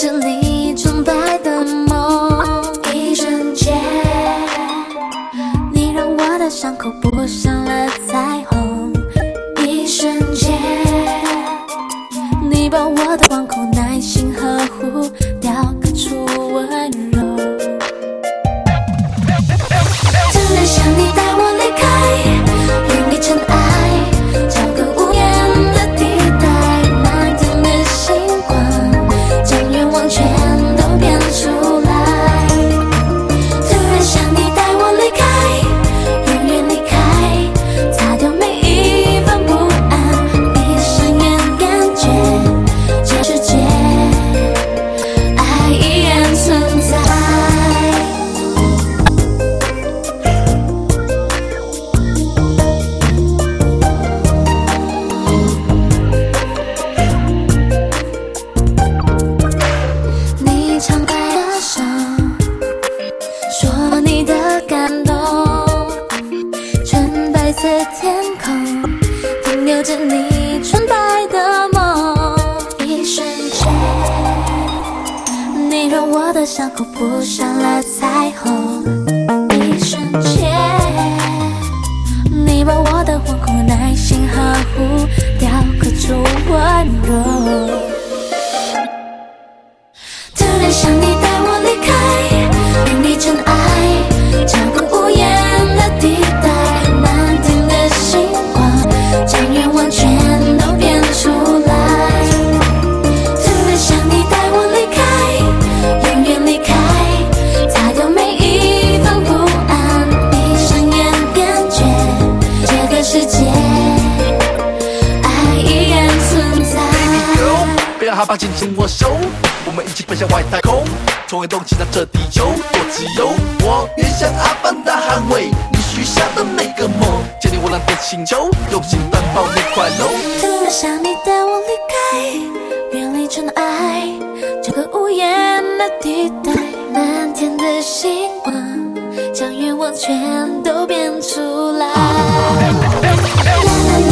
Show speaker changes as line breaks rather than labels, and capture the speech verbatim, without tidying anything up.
着你纯白的梦，一瞬间，你让我的伤口补上了彩虹。一瞬间，你把我的惶恐耐心呵护，雕刻出温柔。突然想你带我离开，远离尘埃，找个无言的地带，满天的星光，将愿望全都变出来。突然想你带我离开，永远离开，擦掉每一份不安，闭上眼感觉这世界爱依然存在。你敞开的手，说你的感动，纯白色天空，停留着你纯白的梦。一瞬间，你让我的伤口补上了彩虹。一瞬间，你把我的惶恐耐心呵护，雕刻出温柔。突然想你带我离开，远离尘埃，找个无言的地带，满天的星光，将愿望全都变出来。突然想你带我离开，永远离开，擦掉每一份不安，闭上眼感觉这个世界爱依然存在。
不要害怕，紧紧握手，我们一起奔向外太空，从未动起让这地球多自由。我愿像阿凡达捍卫你许下的每个梦，建立我蓝的星球，用心担保你快乐。
突然想你带我离开，远离尘埃，这个无言的地带，满天的星光，将愿望全都变出来。啦啦啦